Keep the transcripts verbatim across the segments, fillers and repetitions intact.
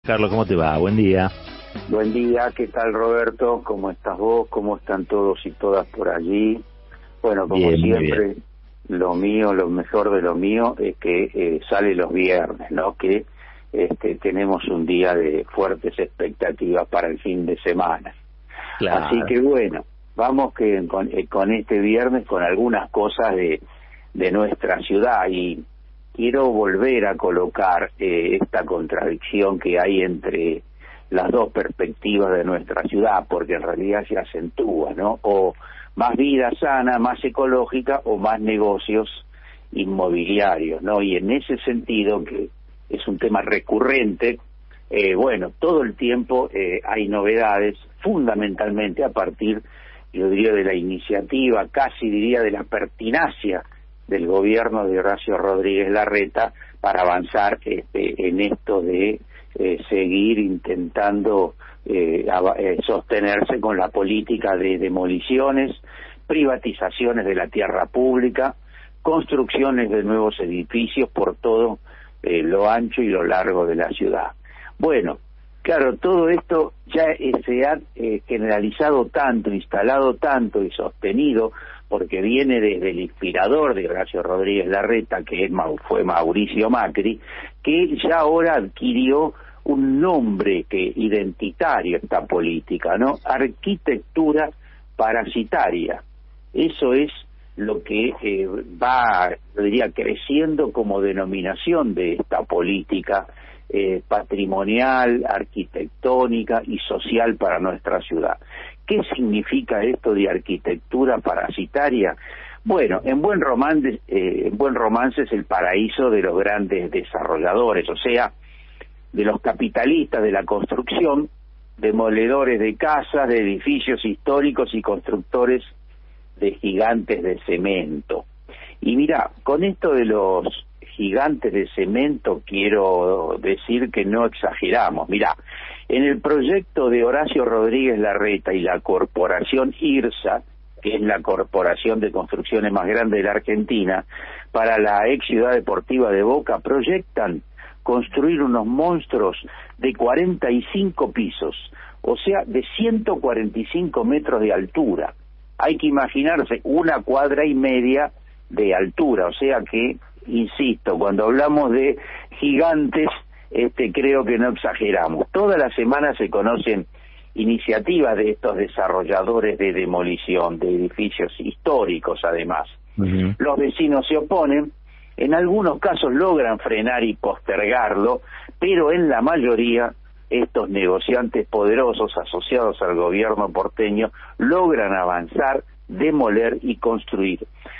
Carlos, ¿cómo te va? Buen día. Buen día, ¿qué tal, Roberto? ¿Cómo estás vos? ¿Cómo están todos y todas por allí? Bueno, como Bien, siempre, lo mío, lo mejor de lo mío es que eh, sale los viernes, ¿no? Que este, tenemos un día de fuertes expectativas para el fin de semana. Claro. Así que bueno, vamos que con, eh, con este viernes con algunas cosas de, de nuestra ciudad, y quiero volver a colocar eh, esta contradicción que hay entre las dos perspectivas de nuestra ciudad, porque en realidad se acentúa, ¿no? O más vida sana, más ecológica, o más negocios inmobiliarios, ¿no? Y en ese sentido, que es un tema recurrente, eh, bueno, todo el tiempo eh, hay novedades, fundamentalmente a partir, yo diría, de la iniciativa, casi diría de la pertinacia del gobierno de Horacio Rodríguez Larreta para avanzar este, en esto de eh, seguir intentando eh, a, eh, sostenerse con la política de demoliciones, privatizaciones de la tierra pública, construcciones de nuevos edificios por todo eh, lo ancho y lo largo de la ciudad. Bueno, claro, todo esto ya eh, se ha eh, generalizado tanto, instalado tanto y sostenido, porque viene desde el inspirador de Horacio Rodríguez Larreta, que es, fue Mauricio Macri, que ya ahora adquirió un nombre que identitario esta política, ¿no? Arquitectura parasitaria. Eso es lo que eh, va, yo diría, creciendo como denominación de esta política eh, patrimonial, arquitectónica y social para nuestra ciudad. ¿Qué significa esto de arquitectura parasitaria? Bueno, en buen romance, eh, en buen romance es el paraíso de los grandes desarrolladores, o sea, de los capitalistas de la construcción, demoledores de casas, de edificios históricos y constructores de gigantes de cemento. Y mira, con esto de los gigantes de cemento quiero decir que no exageramos. Mira, en el proyecto de Horacio Rodríguez Larreta y la corporación IRSA, que es la corporación de construcciones más grande de la Argentina, para la ex ciudad deportiva de Boca, proyectan construir unos monstruos de cuarenta y cinco pisos, o sea, de ciento cuarenta y cinco metros de altura. Hay que imaginarse una cuadra y media de altura, o sea que, insisto, cuando hablamos de gigantes, este, creo que no exageramos. Todas las semanas se conocen iniciativas de estos desarrolladores de demolición de edificios históricos, además. Uh-huh. Los vecinos se oponen, en algunos casos logran frenar y postergarlo, pero en la mayoría estos negociantes poderosos asociados al gobierno porteño logran avanzar, demoler y construir.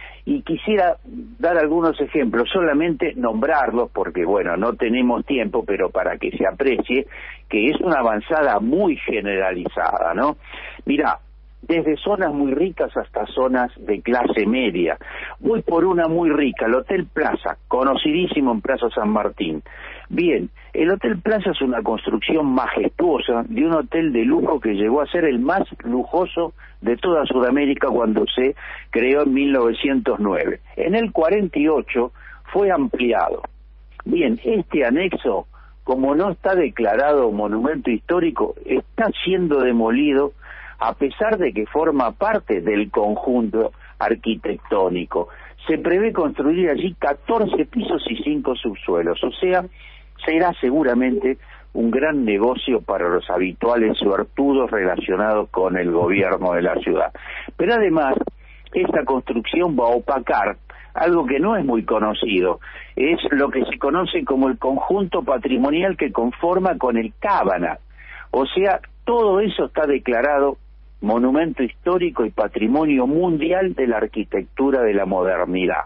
Y quisiera dar algunos ejemplos, solamente nombrarlos porque, bueno, no tenemos tiempo, pero para que se aprecie que es una avanzada muy generalizada, ¿no? Mirá, desde zonas muy ricas hasta zonas de clase media. Voy por una muy rica, el Hotel Plaza, conocidísimo en Plaza San Martín. Bien, el Hotel Plaza es una construcción majestuosa de un hotel de lujo que llegó a ser el más lujoso de toda Sudamérica cuando se creó en mil novecientos nueve. En el cuarenta y ocho fue ampliado. Bien, este anexo, como no está declarado monumento histórico, está siendo demolido a pesar de que forma parte del conjunto arquitectónico. Se prevé construir allí catorce pisos y cinco subsuelos, o sea, será seguramente un gran negocio para los habituales suertudos relacionados con el gobierno de la ciudad. Pero además, esta construcción va a opacar algo que no es muy conocido, es lo que se conoce como el conjunto patrimonial que conforma con el Cábana. O sea, todo eso está declarado monumento histórico y patrimonio mundial de la arquitectura de la modernidad.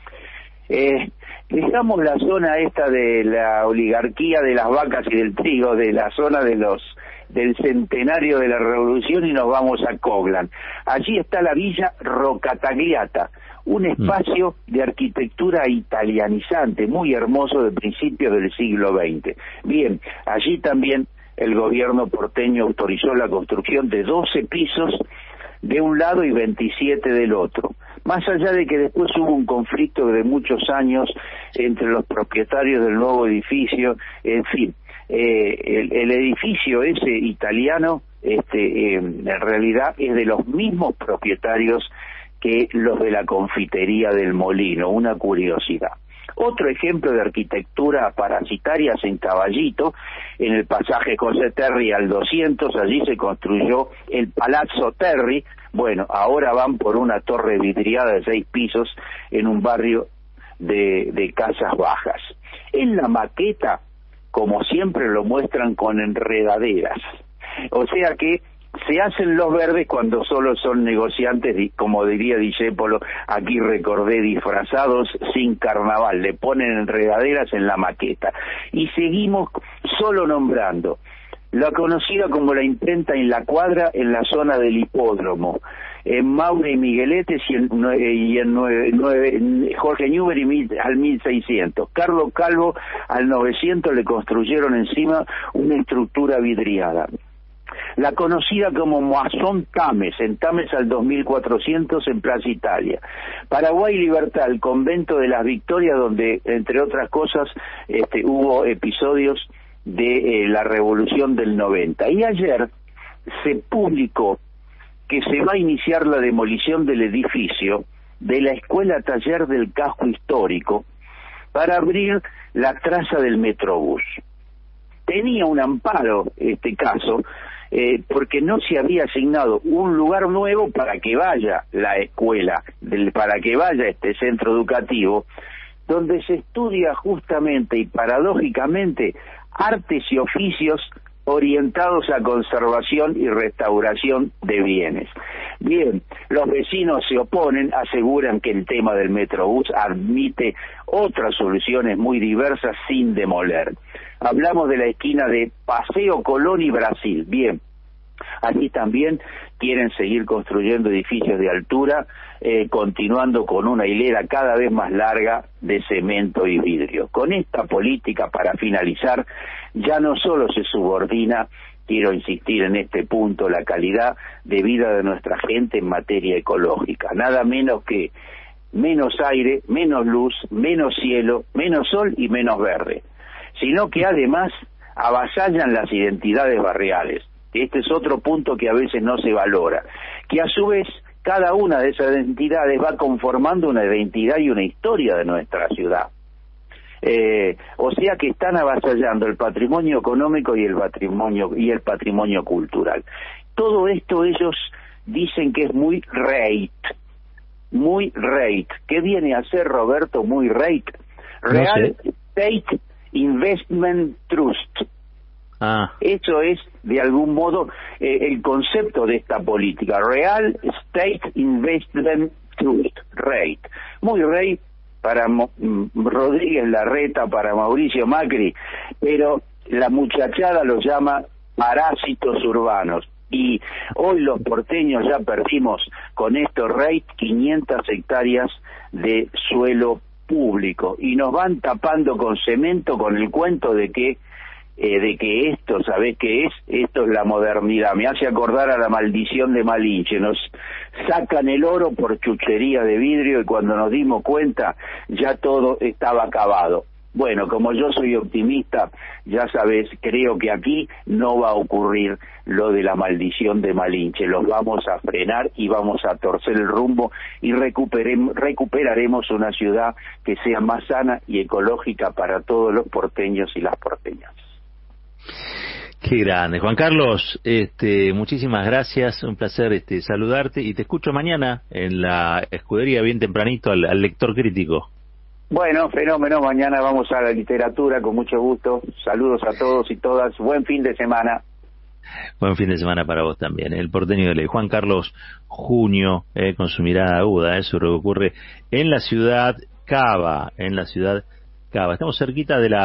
Eh, dejamos la zona esta de la oligarquía de las vacas y del trigo, de la zona de los del centenario de la revolución, y nos vamos a Coglan. Allí está la Villa Rocatagliata, un espacio de arquitectura italianizante, muy hermoso, de principios del siglo veinte. Bien, allí también el gobierno porteño autorizó la construcción de doce pisos de un lado y veintisiete del otro. Más allá de que después hubo un conflicto de muchos años entre los propietarios del nuevo edificio, en fin, eh, el, el edificio ese italiano, este, eh, en realidad es de los mismos propietarios que los de la confitería del Molino, una curiosidad. Otro ejemplo de arquitectura parasitaria es en Caballito, en el pasaje José Terry al doscientos, allí se construyó el Palazzo Terry. Bueno, ahora van por una torre vidriada de seis pisos en un barrio de, de casas bajas. En la maqueta, como siempre, lo muestran con enredaderas, o sea que se hacen los verdes cuando solo son negociantes, como diría Discépolo, aquí recordé, disfrazados sin carnaval, le ponen enredaderas en la maqueta. Y seguimos solo nombrando la conocida como la imprenta en la Cuadra, en la zona del hipódromo, en Maure y Migueletes y en, y en nueve, nueve, Jorge Newbery mil, al mil seiscientos. Carlos Calvo al novecientos le construyeron encima una estructura vidriada. La conocida como Moisson Tames, en Tames al dos mil cuatrocientos en Plaza Italia. Paraguay Libertad, el convento de las Victorias, donde, entre otras cosas, este, hubo episodios de eh, la Revolución del noventa. Y ayer se publicó que se va a iniciar la demolición del edificio de la Escuela Taller del Casco Histórico para abrir la traza del Metrobús. Tenía un amparo este caso, Eh, porque no se había asignado un lugar nuevo para que vaya la escuela, del, para que vaya este centro educativo, donde se estudia justamente y paradójicamente artes y oficios orientados a conservación y restauración de bienes. Bien, los vecinos se oponen, aseguran que el tema del Metrobús admite otras soluciones muy diversas sin demoler. Hablamos de la esquina de Paseo Colón y Brasil. Bien, allí también quieren seguir construyendo edificios de altura, eh, continuando con una hilera cada vez más larga de cemento y vidrio. Con esta política, para finalizar, ya no solo se subordina, quiero insistir en este punto, la calidad de vida de nuestra gente en materia ecológica, nada menos que menos aire, menos luz, menos cielo, menos sol y menos verde, sino que además avasallan las identidades barriales. Este es otro punto que a veces no se valora, que a su vez cada una de esas identidades va conformando una identidad y una historia de nuestra ciudad. Eh, o sea que están avasallando el patrimonio económico y el patrimonio y el patrimonio cultural. Todo esto ellos dicen que es muy rate, muy rate. ¿Qué viene a ser, Roberto, muy rate? Real No sé. Estate Investment Trust. Ah. Eso es, de algún modo, eh, el concepto de esta política. Real Estate Investment Trust, rate. Muy rate para Mo- Rodríguez Larreta, para Mauricio Macri, pero la muchachada los llama parásitos urbanos. Y hoy los porteños ya perdimos con estos rate quinientas hectáreas de suelo público y nos van tapando con cemento con el cuento de que eh, de que esto, ¿sabés qué es? Esto es la modernidad. Me hace acordar a la maldición de Malinche. Nos sacan el oro por chuchería de vidrio y cuando nos dimos cuenta ya todo estaba acabado. Bueno, como yo soy optimista, ya sabes, creo que aquí no va a ocurrir lo de la maldición de Malinche. Los vamos a frenar y vamos a torcer el rumbo y recuperem- recuperaremos una ciudad que sea más sana y ecológica para todos los porteños y las porteñas. Qué grande. Juan Carlos, este, muchísimas gracias, un placer este, saludarte y te escucho mañana en la escudería bien tempranito al, al lector crítico. Bueno, fenómeno, mañana vamos a la literatura con mucho gusto. Saludos a todos y todas, buen fin de semana. Buen fin de semana para vos también. El porteño de ley, Juan Carlos Junio, eh, con su mirada aguda, eso es lo que ocurre en la ciudad Cava, en la ciudad Cava. Estamos cerquita de la